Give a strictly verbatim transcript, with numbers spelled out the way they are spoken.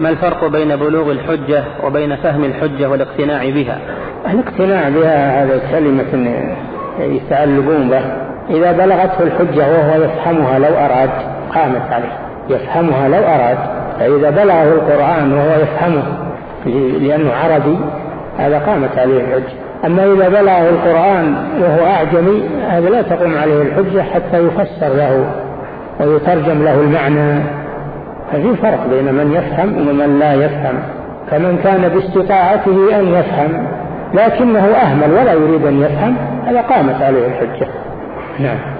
ما الفرق بين بلوغ الحجة وبين فهم الحجة والاقتناع بها؟ الاقتناع بها هذا كلمة يتعلقون به. إذا بلغته الحجة وهو يفهمها لو أراد قامت عليه، يفهمها لو أراد. فإذا بلغه القرآن وهو يفهمه لأنه عربي هذا قامت عليه الحجة. أما إذا بلغه القرآن وهو أعجمي هذا لا تقوم عليه الحجة حتى يفسر له ويترجم له المعنى. ففي فرق بين من يفهم ومن لا يفهم. فمن كان باستطاعته أن يفهم لكنه أهمل ولا يريد أن يفهم هذا قامت عليه الحجة. نعم.